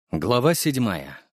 Глава 7.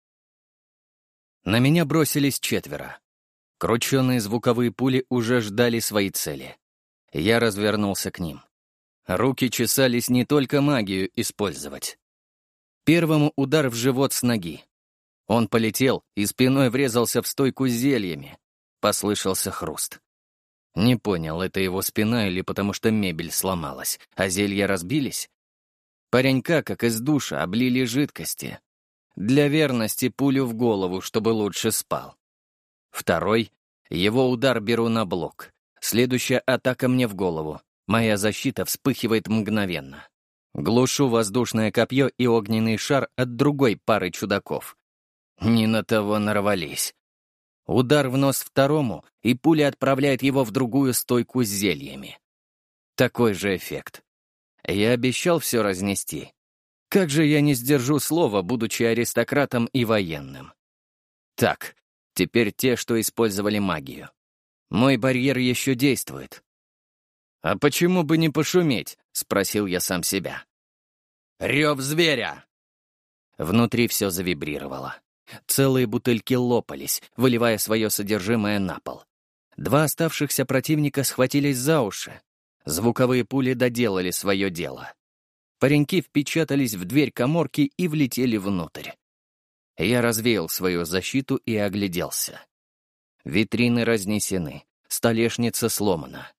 На меня бросились 4. Крученые звуковые пули уже ждали своей цели. Я развернулся к ним. Руки чесались не только магию использовать. Первому удар в живот с ноги. Он полетел и спиной врезался в стойку с зельями. Послышался хруст. Не понял, это его спина или потому что мебель сломалась, а зелья разбились? Паренька, как из душа, облили жидкости. Для верности пулю в голову, чтобы лучше спал. Второй — его удар беру на блок. Следующая атака мне в голову. Моя защита вспыхивает мгновенно. Глушу воздушное копье и огненный шар от другой пары чудаков. Не на того нарвались. Удар в нос второму, и пуля отправляет его в другую стойку с зельями. Такой же эффект. Я обещал все разнести. Как же я не сдержу слова, будучи аристократом и военным? Так, теперь те, что использовали магию. Мой барьер еще действует. «А почему бы не пошуметь?» — спросил я сам себя. «Рев зверя!» Внутри все завибрировало. Целые бутыльки лопались, выливая свое содержимое на пол. 2 оставшихся противника схватились за уши. Звуковые пули доделали свое дело. Пареньки впечатались в дверь каморки и влетели внутрь. Я развеял свою защиту и огляделся. Витрины разнесены, столешница сломана.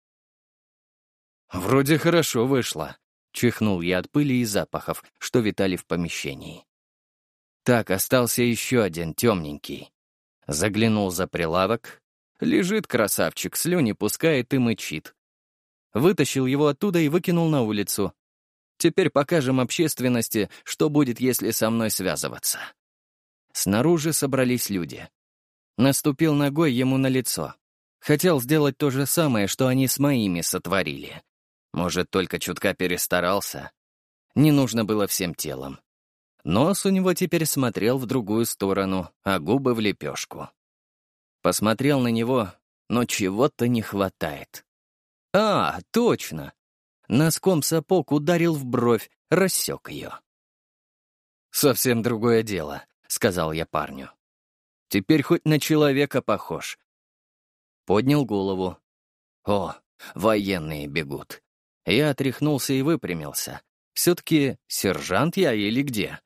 «Вроде хорошо вышло», — чихнул я от пыли и запахов, что витали в помещении. Так, остался еще один темненький. Заглянул за прилавок. Лежит красавчик, слюни пускает и мычит. Вытащил его оттуда и выкинул на улицу. Теперь покажем общественности, что будет, если со мной связываться. Снаружи собрались люди. Наступил ногой ему на лицо. Хотел сделать то же самое, что они с моими сотворили. Может, только чутка перестарался. Не нужно было всем телом. Нос у него теперь смотрел в другую сторону, а губы в лепешку. Посмотрел на него, но чего-то не хватает. А, точно! Носком сапог ударил в бровь, рассек ее. «Совсем другое дело», — сказал я парню. «Теперь хоть на человека похож». Поднял голову. О, военные бегут. Я отряхнулся и выпрямился. Все-таки сержант я или где?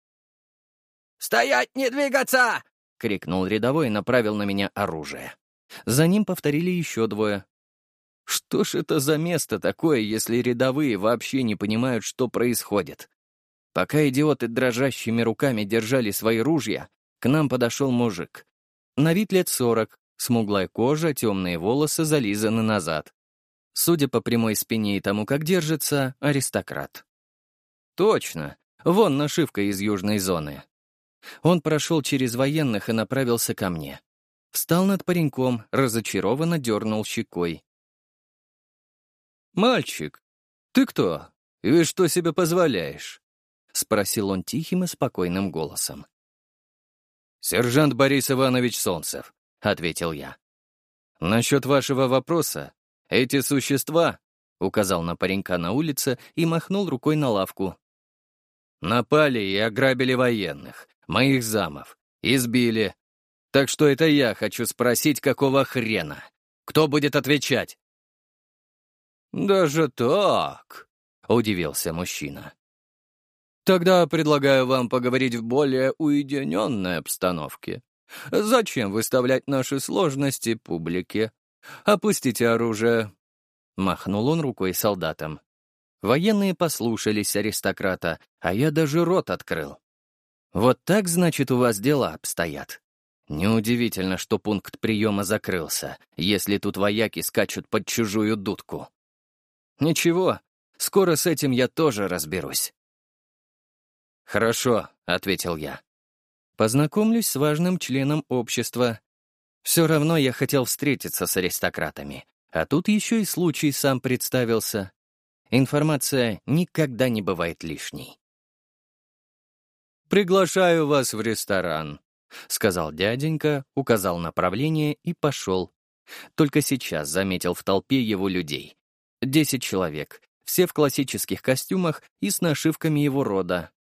«Стоять, не двигаться!» — крикнул рядовой и направил на меня оружие. За ним повторили еще 2. Что ж это за место такое, если рядовые вообще не понимают, что происходит? Пока идиоты дрожащими руками держали свои ружья, к нам подошел мужик. На вид лет 40, смуглая кожа, темные волосы зализаны назад. Судя по прямой спине и тому, как держится, аристократ. Точно, вон нашивка из южной зоны. Он прошел через военных и направился ко мне. Встал над пареньком, разочарованно дернул щекой. «Мальчик, ты кто? И что себе позволяешь?» — спросил он тихим и спокойным голосом. «Сержант Борис Иванович Солнцев», — ответил я. «Насчет вашего вопроса, эти существа», — указал на паренька на улице и махнул рукой на лавку, «напали и ограбили военных, моих замов, избили. Так что это я хочу спросить, какого хрена? Кто будет отвечать?» «Даже так?» — удивился мужчина. «Тогда предлагаю вам поговорить в более уединенной обстановке. Зачем выставлять наши сложности публике? Опустите оружие». Махнул он рукой солдатам. Военные послушались аристократа, а я даже рот открыл. «Вот так, значит, у вас дела обстоят?» Неудивительно, что пункт приема закрылся, если тут вояки скачут под чужую дудку. «Ничего, скоро с этим я тоже разберусь». «Хорошо», — ответил я. «Познакомлюсь с важным членом общества. Все равно я хотел встретиться с аристократами, а тут еще и случай сам представился. Информация никогда не бывает лишней». «Приглашаю вас в ресторан», — сказал дяденька, указал направление и пошел. Только сейчас заметил в толпе его людей. 10 человек, все в классических костюмах и с нашивками его рода.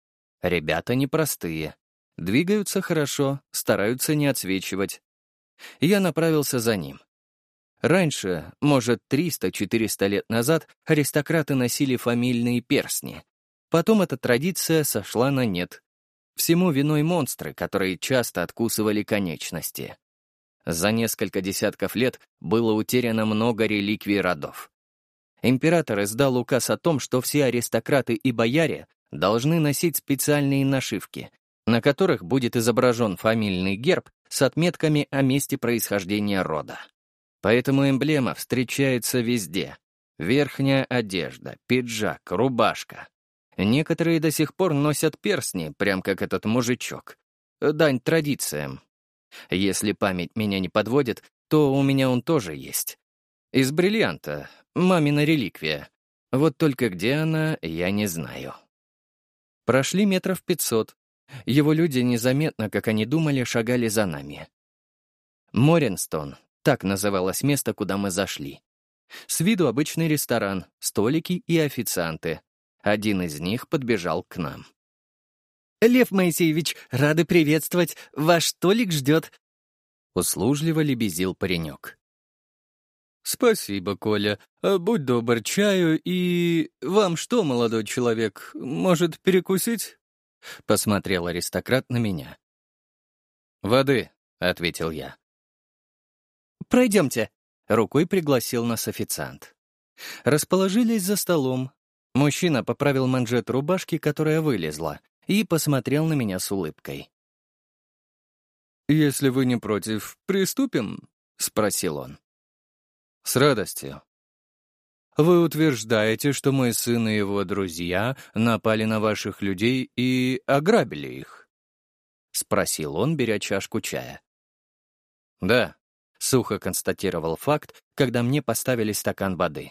Ребята непростые. Двигаются хорошо, стараются не отсвечивать. Я направился за ним. Раньше, может, 300-400 лет назад, аристократы носили фамильные перстни. Потом эта традиция сошла на нет. Всему виной монстры, которые часто откусывали конечности. За несколько десятков лет было утеряно много реликвий родов. Император издал указ о том, что все аристократы и бояре должны носить специальные нашивки, на которых будет изображен фамильный герб с отметками о месте происхождения рода. Поэтому эмблема встречается везде. Верхняя одежда, пиджак, рубашка. Некоторые до сих пор носят перстни, прям как этот мужичок. Дань традициям. Если память меня не подводит, то у меня он тоже есть. Из бриллианта, мамина реликвия. Вот только где она, я не знаю. Прошли 500 метров. Его люди незаметно, как они думали, шагали за нами. Моренстон — так называлось место, куда мы зашли. С виду обычный ресторан, столики и официанты. Один из них подбежал к нам. «Лев Моисеевич, рады приветствовать. Ваш столик ждет». Услужливо лебезил паренек. «Спасибо, Коля. Будь добр, чаю и... Вам что, молодой человек, может, перекусить?» Посмотрел аристократ на меня. «Воды», — ответил я. «Пройдемте», — рукой пригласил нас официант. Расположились за столом. Мужчина поправил манжет рубашки, которая вылезла, и посмотрел на меня с улыбкой. «Если вы не против, приступим?» — спросил он. «С радостью». «Вы утверждаете, что мой сын и его друзья напали на ваших людей и ограбили их?» — спросил он, беря чашку чая. «Да», — сухо констатировал факт, когда мне поставили стакан воды.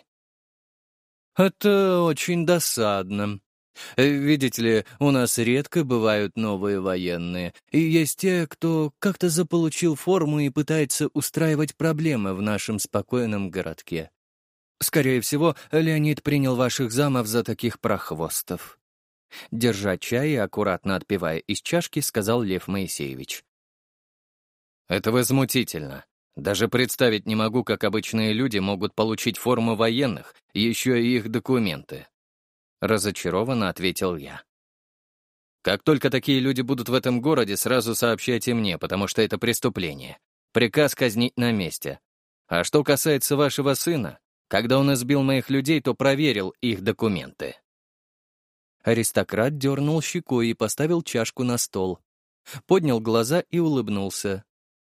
«Это очень досадно. Видите ли, у нас редко бывают новые военные, и есть те, кто как-то заполучил форму и пытается устраивать проблемы в нашем спокойном городке. Скорее всего, Леонид принял ваших замов за таких прохвостов». Держа чай и аккуратно отпивая из чашки, сказал Лев Моисеевич. «Это возмутительно. Даже представить не могу, как обычные люди могут получить форму военных, еще и их документы». Разочарованно ответил я. «Как только такие люди будут в этом городе, сразу сообщайте мне, потому что это преступление. Приказ казнить на месте. А что касается вашего сына, когда он избил моих людей, то проверил их документы». Аристократ дернул щекой и поставил чашку на стол. Поднял глаза и улыбнулся.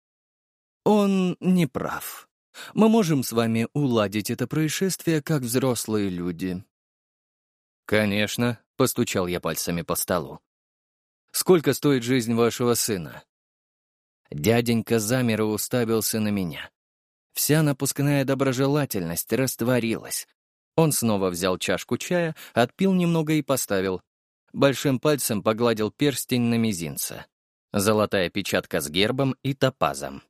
«Он не прав. Мы можем с вами уладить это происшествие как взрослые люди». «Конечно», — постучал я пальцами по столу. «Сколько стоит жизнь вашего сына?» Дяденька замер и уставился на меня. Вся напускная доброжелательность растворилась. Он снова взял чашку чая, отпил немного и поставил. Большим пальцем погладил перстень на мизинце. Золотая печатка с гербом и топазом.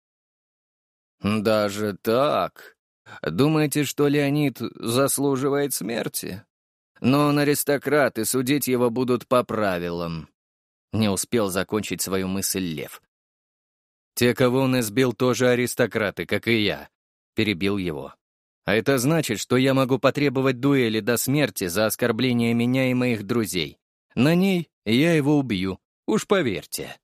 «Даже так? Думаете, что Леонид заслуживает смерти? Но он аристократ, и судить его будут по правилам». Не успел закончить свою мысль Лев. «Те, кого он избил, тоже аристократы, как и я», — перебил его. «А это значит, что я могу потребовать дуэли до смерти за оскорбление меня и моих друзей. На ней я его убью, уж поверьте».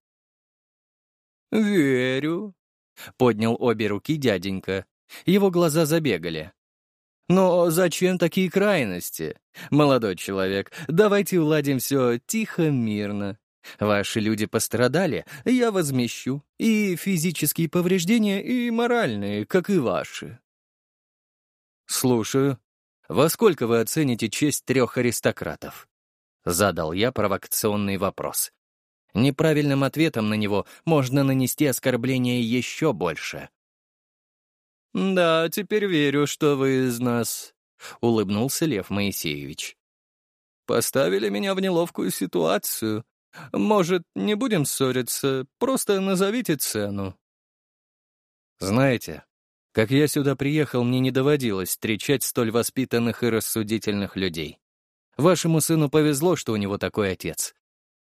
«Верю», — поднял обе руки дяденька. Его глаза забегали. «Но зачем такие крайности? Молодой человек, давайте уладим все тихо, мирно. Ваши люди пострадали, я возмещу. И физические повреждения, и моральные, как и ваши». «Слушаю. Во сколько вы оцените честь 3 аристократов?» Задал я провокационный вопрос. Неправильным ответом на него можно нанести оскорбление еще больше. «Да, теперь верю, что вы из нас», — улыбнулся Лев Моисеевич. «Поставили меня в неловкую ситуацию. Может, не будем ссориться, просто назовите цену». «Знаете, как я сюда приехал, мне не доводилось встречать столь воспитанных и рассудительных людей. Вашему сыну повезло, что у него такой отец.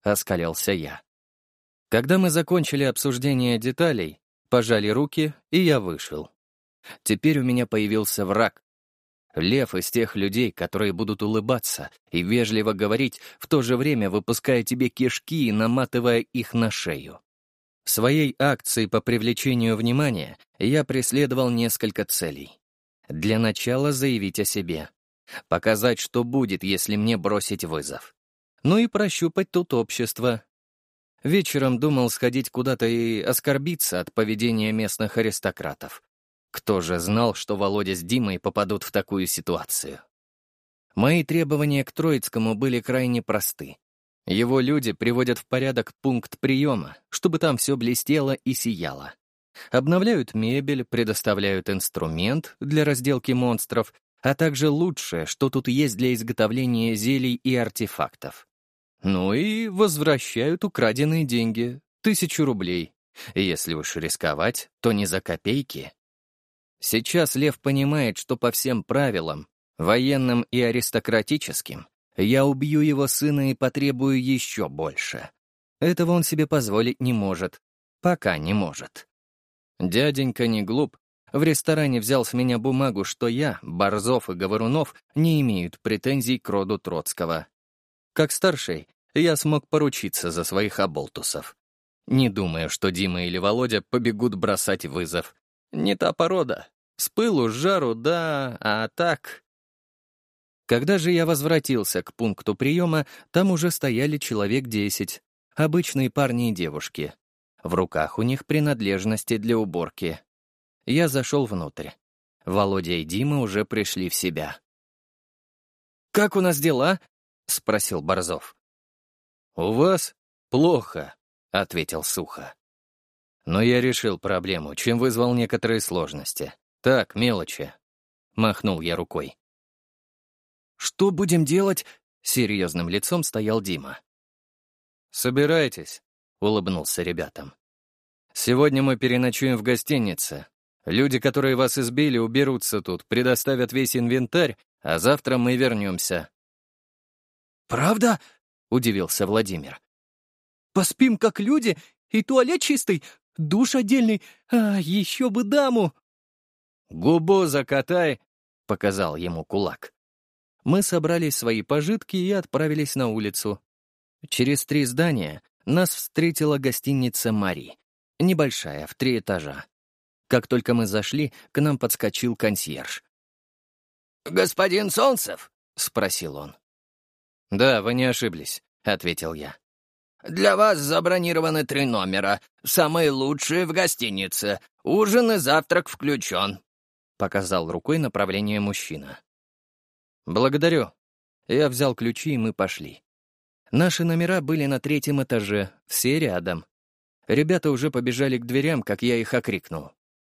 оскалился я. Когда мы закончили обсуждение деталей, пожали руки, и я вышел. Теперь у меня появился враг. Лев из тех людей, которые будут улыбаться и вежливо говорить, в то же время выпуская тебе кишки и наматывая их на шею. В своей акции по привлечению внимания я преследовал несколько целей. Для начала заявить о себе. Показать, что будет, если мне бросить вызов. Ну и прощупать тут общество. Вечером думал сходить куда-то и оскорбиться от поведения местных аристократов. Кто же знал, что Володя с Димой попадут в такую ситуацию? Мои требования к Троицкому были крайне просты. Его люди приводят в порядок пункт приема, чтобы там все блестело и сияло. Обновляют мебель, предоставляют инструмент для разделки монстров, а также лучшее, что тут есть для изготовления зелий и артефактов. Ну и возвращают украденные деньги, 1000 рублей. Если уж рисковать, то не за копейки. Сейчас Лев понимает, что по всем правилам, военным и аристократическим, я убью его сына и потребую еще больше. Этого он себе позволить не может. Пока не может. Дяденька не глуп. В ресторане взял с меня бумагу, что я, Борзов и Говорунов не имеют претензий к роду Троцкого. Как старший, я смог поручиться за своих оболтусов. Не думаю, что Дима или Володя побегут бросать вызов. Не та порода. С пылу, с жару, да, а так... Когда же я возвратился к пункту приема, там уже стояли человек 10. Обычные парни и девушки. В руках у них принадлежности для уборки. Я зашел внутрь. Володя и Дима уже пришли в себя. «Как у нас дела?» — спросил Борзов. «У вас плохо», — ответил сухо. «Но я решил проблему, чем вызвал некоторые сложности. Так, мелочи». Махнул я рукой. «Что будем делать?» — серьезным лицом стоял Дима. «Собирайтесь», — улыбнулся ребятам. «Сегодня мы переночуем в гостинице. Люди, которые вас избили, уберутся тут, предоставят весь инвентарь, а завтра мы вернемся». «Правда?» — удивился Владимир. «Поспим как люди, и туалет чистый, душ отдельный, а еще бы даму!» «Губу закатай!» — показал ему кулак. Мы собрали свои пожитки и отправились на улицу. Через 3 здания нас встретила гостиница «Мари». Небольшая, в 3 этажа. Как только мы зашли, к нам подскочил консьерж. «Господин Солнцев?» — спросил он. «Да, вы не ошиблись», — ответил я. «Для вас забронированы 3 номера, самые лучшие в гостинице. Ужин и завтрак включен», — показал рукой направление мужчина. «Благодарю». Я взял ключи, и мы пошли. Наши номера были на 3-м этаже, все рядом. Ребята уже побежали к дверям, как я их окрикнул.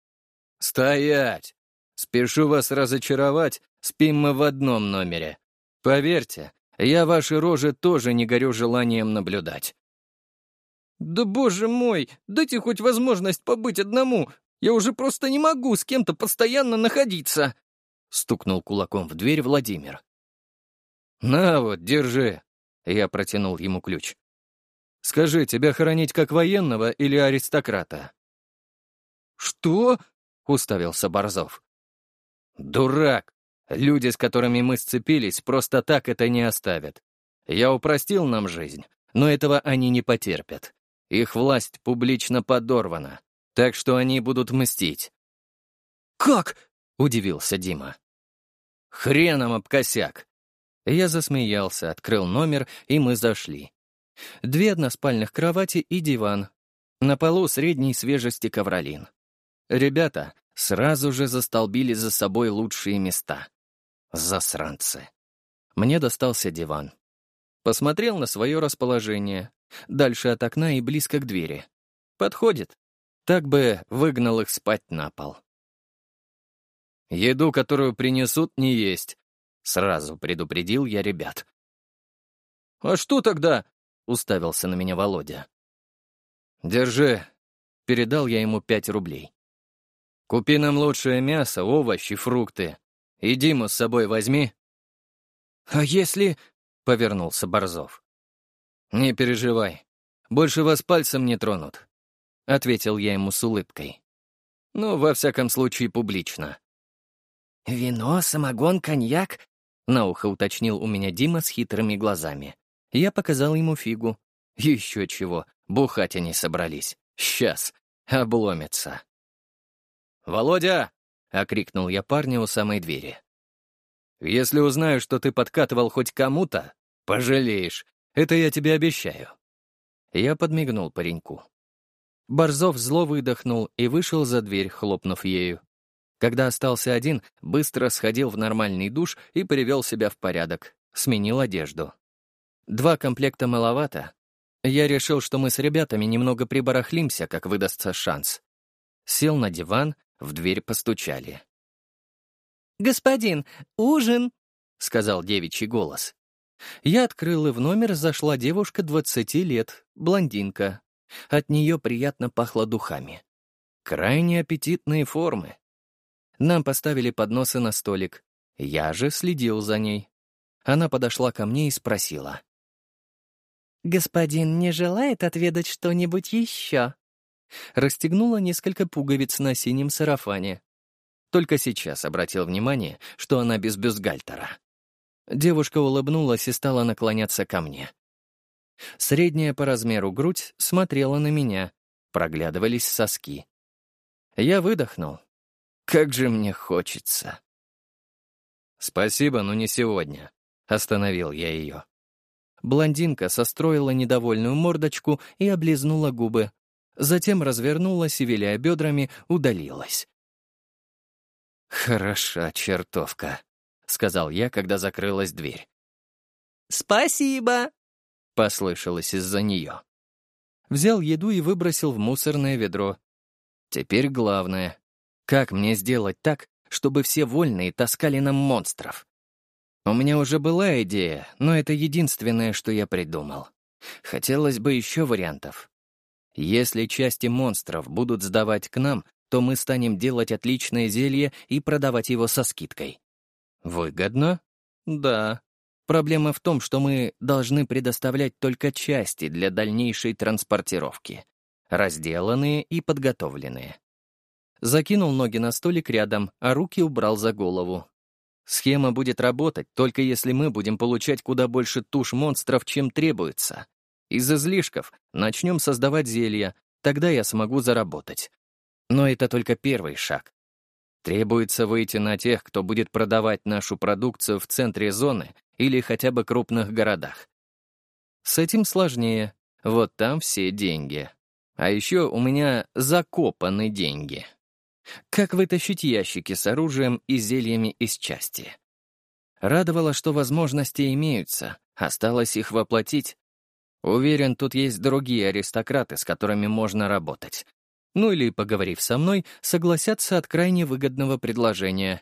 «Стоять! Спешу вас разочаровать, спим мы в одном номере. Поверьте, я ваши рожи тоже не горю желанием наблюдать». «Да боже мой, дайте хоть возможность побыть одному. Я уже просто не могу с кем-то постоянно находиться», — стукнул кулаком в дверь Владимир. «На вот, держи», — я протянул ему ключ. «Скажи, тебя хоронить как военного или аристократа?» «Что?» — уставился Борзов. «Дурак! Люди, с которыми мы сцепились, просто так это не оставят. Я упростил нам жизнь, но этого они не потерпят. Их власть публично подорвана, так что они будут мстить». «Как?» — удивился Дима. «Хреном об косяк!» Я засмеялся, открыл номер, и мы зашли. 2 односпальных кровати и диван. На полу средней свежести ковролин. Ребята сразу же застолбили за собой лучшие места. Засранцы. Мне достался диван. Посмотрел на свое расположение. Дальше от окна и близко к двери. Подходит. Так бы выгнал их спать на пол. «Еду, которую принесут, не есть», — сразу предупредил я ребят. «А что тогда?» — уставился на меня Володя. «Держи», — передал я ему 5 рублей. «Купи нам лучшее мясо, овощи, фрукты. И Диму с собой возьми». «А если...» — повернулся Борзов. «Не переживай. Больше вас пальцем не тронут», — ответил я ему с улыбкой. «Ну, во всяком случае, публично». «Вино, самогон, коньяк?» — на ухо уточнил у меня Дима с хитрыми глазами. Я показал ему фигу. Еще чего, бухать они собрались. Сейчас, обломятся. «Володя!» — окрикнул я парня у самой двери. «Если узнаю, что ты подкатывал хоть кому-то, пожалеешь. Это я тебе обещаю». Я подмигнул пареньку. Борзов зло выдохнул и вышел за дверь, хлопнув ею. Когда остался один, быстро сходил в нормальный душ и привел себя в порядок, сменил одежду. 2 комплекта маловато. Я решил, что мы с ребятами немного прибарахлимся, как выдастся шанс. Сел на диван, в дверь постучали. «Господин, ужин!» — сказал девичий голос. Я открыл, и в номер зашла девушка 20 лет, блондинка. От нее приятно пахло духами. Крайне аппетитные формы. Нам поставили подносы на столик. Я же следил за ней. Она подошла ко мне и спросила. «Господин не желает отведать что-нибудь еще?» Расстегнула несколько пуговиц на синем сарафане. Только сейчас обратил внимание, что она без бюстгальтера. Девушка улыбнулась и стала наклоняться ко мне. Средняя по размеру грудь смотрела на меня, проглядывались соски. Я выдохнул. Как же мне хочется. «Спасибо, но не сегодня», — остановил я ее. Блондинка состроила недовольную мордочку и облизнула губы. Затем развернулась и, виляя бедрами, удалилась. «Хороша чертовка», — сказал я, когда закрылась дверь. «Спасибо!» — послышалось из-за нее. Взял еду и выбросил в мусорное ведро. Теперь главное. Как мне сделать так, чтобы все вольные таскали нам монстров? У меня уже была идея, но это единственное, что я придумал. Хотелось бы еще вариантов. Если части монстров будут сдавать к нам, то мы станем делать отличное зелье и продавать его со скидкой. Выгодно? Да. Проблема в том, что мы должны предоставлять только части для дальнейшей транспортировки. Разделанные и подготовленные. Закинул ноги на столик рядом, а руки убрал за голову. Схема будет работать, только если мы будем получать куда больше туш монстров, чем требуется. Из излишков начнем создавать зелья, тогда я смогу заработать. Но это только первый шаг. Требуется выйти на тех, кто будет продавать нашу продукцию в центре зоны или хотя бы крупных городах. С этим сложнее. Вот там все деньги. А еще у меня закопаны деньги. Как вытащить ящики с оружием и зельями из части? Радовало, что возможности имеются, осталось их воплотить. Уверен, тут есть другие аристократы, с которыми можно работать. Ну или, поговорив со мной, согласятся от крайне выгодного предложения.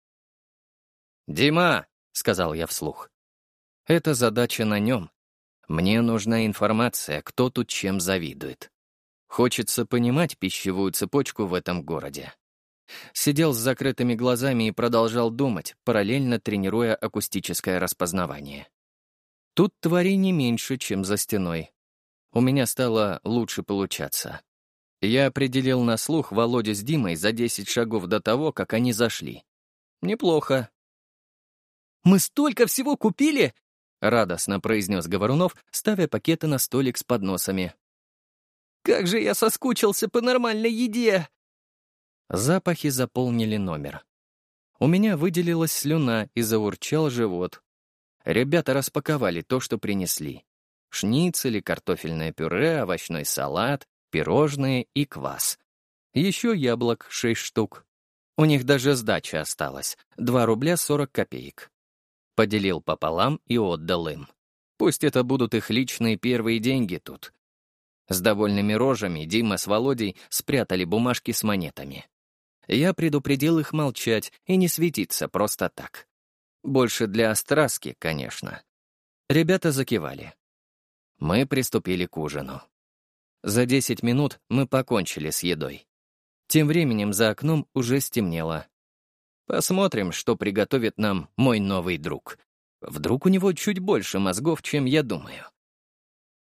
«Дима!» — сказал я вслух. «Это задача на нем. Мне нужна информация, кто тут чем завидует. Хочется понимать пищевую цепочку в этом городе». Сидел с закрытыми глазами и продолжал думать, параллельно тренируя акустическое распознавание. Тут тварей не меньше, чем за стеной. У меня стало лучше получаться. Я определил на слух Володю с Димой за 10 шагов до того, как они зашли. Неплохо. «Мы столько всего купили!» — радостно произнес Говорунов, ставя пакеты на столик с подносами. «Как же я соскучился по нормальной еде!» Запахи заполнили номер. У меня выделилась слюна и заурчал живот. Ребята распаковали то, что принесли. Шницели, картофельное пюре, овощной салат, пирожные и квас. Еще яблок 6 штук. У них даже сдача осталась — 2 рубля 40 копеек. Поделил пополам и отдал им. Пусть это будут их личные первые деньги тут. С довольными рожами Дима с Володей спрятали бумажки с монетами. Я предупредил их молчать и не светиться просто так. Больше для остраски, конечно. Ребята закивали. Мы приступили к ужину. За 10 минут мы покончили с едой. Тем временем за окном уже стемнело. Посмотрим, что приготовит нам мой новый друг. Вдруг у него чуть больше мозгов, чем я думаю.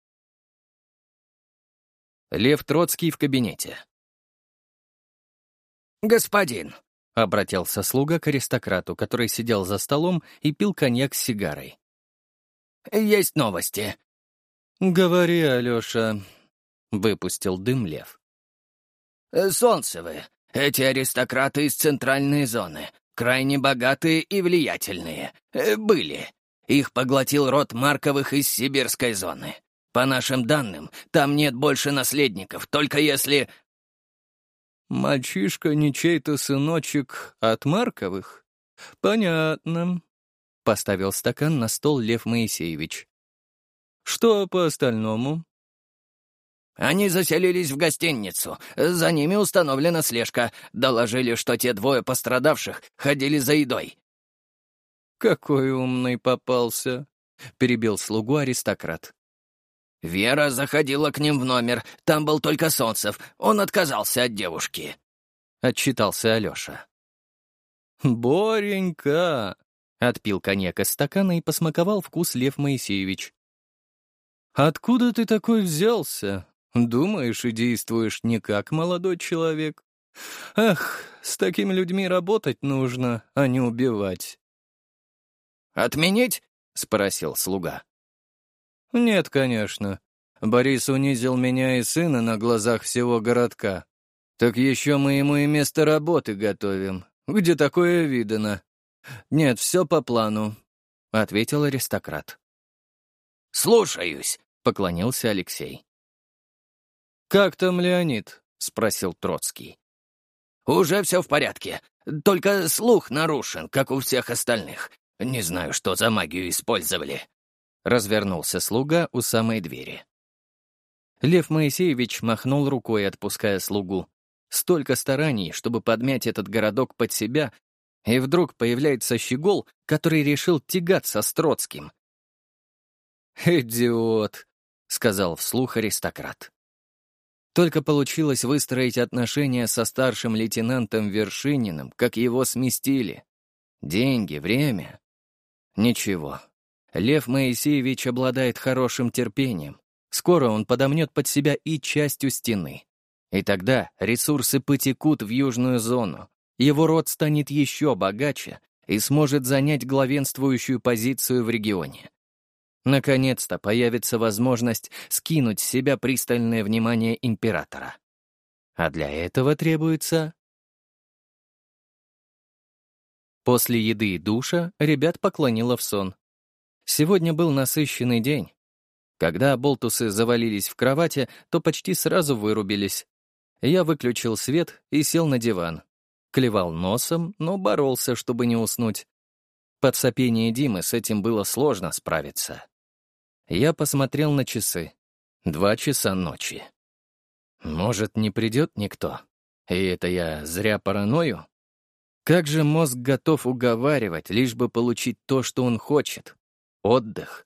Лев Троцкий в кабинете. «Господин!» — обратился слуга к аристократу, который сидел за столом и пил коньяк с сигарой. «Есть новости». «Говори, Алёша», — выпустил дым Лев. «Солнцевы. Эти аристократы из центральной зоны. Крайне богатые и влиятельные. Были. Их поглотил род Марковых из сибирской зоны. По нашим данным, там нет больше наследников, только если...» «Мальчишка не чей-то сыночек от Марковых? Понятно», — поставил стакан на стол Лев Моисеевич. «Что по остальному?» «Они заселились в гостиницу. За ними установлена слежка. Доложили, что те двое пострадавших ходили за едой». «Какой умный попался», — перебил слугу аристократ. «Вера заходила к ним в номер. Там был только Солнцев. Он отказался от девушки», — отчитался Алёша. «Боренька!» — отпил коньяк из стакана и посмаковал вкус Лев Моисеевич. «Откуда ты такой взялся? Думаешь и действуешь не как молодой человек? Ах, с такими людьми работать нужно, а не убивать». «Отменить?» — спросил слуга. «Нет, конечно. Борис унизил меня и сына на глазах всего городка. Так еще мы ему и место работы готовим. Где такое видано? Нет, все по плану», — ответил аристократ. «Слушаюсь», — поклонился Алексей. «Как там Леонид?» — спросил Троцкий. «Уже все в порядке. Только слух нарушен, как у всех остальных. Не знаю, что за магию использовали». Развернулся слуга у самой двери. Лев Моисеевич махнул рукой, отпуская слугу. Столько стараний, чтобы подмять этот городок под себя, и вдруг появляется щегол, который решил тягаться с Троцким. «Идиот», — сказал вслух аристократ. Только получилось выстроить отношения со старшим лейтенантом Вершининым, как его сместили. Деньги, время. Ничего. Лев Моисеевич обладает хорошим терпением. Скоро он подомнет под себя и частью стены. И тогда ресурсы потекут в южную зону. Его род станет еще богаче и сможет занять главенствующую позицию в регионе. Наконец-то появится возможность скинуть с себя пристальное внимание императора. А для этого требуется... После еды и душа ребят поклонило в сон. Сегодня был насыщенный день. Когда болтусы завалились в кровати, то почти сразу вырубились. Я выключил свет и сел на диван. Клевал носом, но боролся, чтобы не уснуть. Под сопение Димы с этим было сложно справиться. Я посмотрел на часы. 2 часа ночи. Может, не придет никто? И это я зря параною? Как же мозг готов уговаривать, лишь бы получить то, что он хочет? Отдых.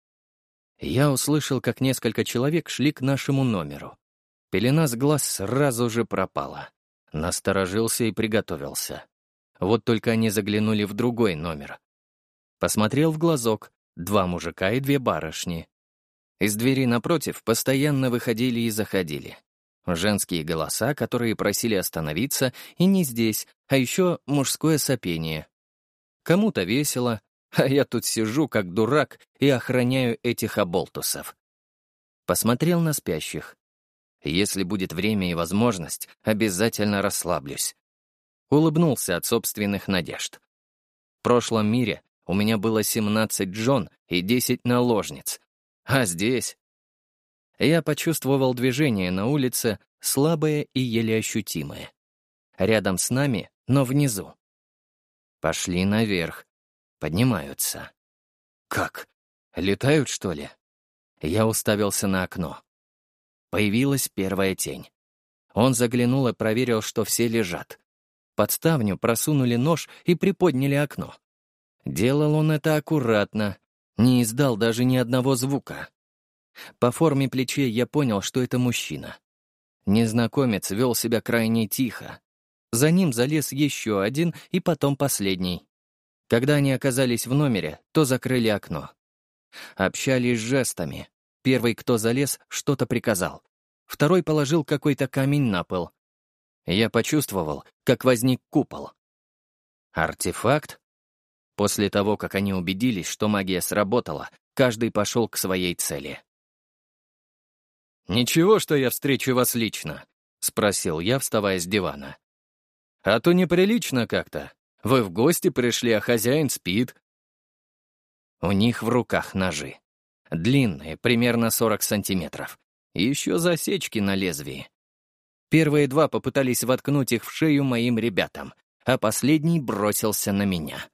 Я услышал, как несколько человек шли к нашему номеру. Пелена с глаз сразу же пропала. Насторожился и приготовился. Вот только они заглянули в другой номер. Посмотрел в глазок. 2 мужика и 2 барышни. Из двери напротив постоянно выходили и заходили. Женские голоса, которые просили остановиться, и не здесь, а еще мужское сопение. Кому-то весело, а я тут сижу как дурак и охраняю этих оболтусов. Посмотрел на спящих. Если будет время и возможность, обязательно расслаблюсь. Улыбнулся от собственных надежд. В прошлом мире у меня было 17 жен и 10 наложниц. А здесь... Я почувствовал движение на улице, слабое и еле ощутимое. Рядом с нами, но внизу. Пошли наверх. Поднимаются. Как? Летают, что ли? Я уставился на окно. Появилась первая тень. Он заглянул и проверил, что все лежат. Под ставню просунули нож и приподняли окно. Делал он это аккуратно, не издал даже ни одного звука. По форме плечей я понял, что это мужчина. Незнакомец вел себя крайне тихо. За ним залез еще один и потом последний. Когда они оказались в номере, то закрыли окно. Общались жестами. Первый, кто залез, что-то приказал. второй положил какой-то камень на пол. Я почувствовал, как возник купол. Артефакт? После того, как они убедились, что магия сработала, каждый пошел к своей цели. «Ничего, что я встречу вас лично?» — спросил я, вставая с дивана. «А то неприлично как-то. Вы в гости пришли, а хозяин спит». У них в руках ножи. Длинные, примерно 40 сантиметров. И еще засечки на лезвии. Первые два попытались воткнуть их в шею моим ребятам, а последний бросился на меня.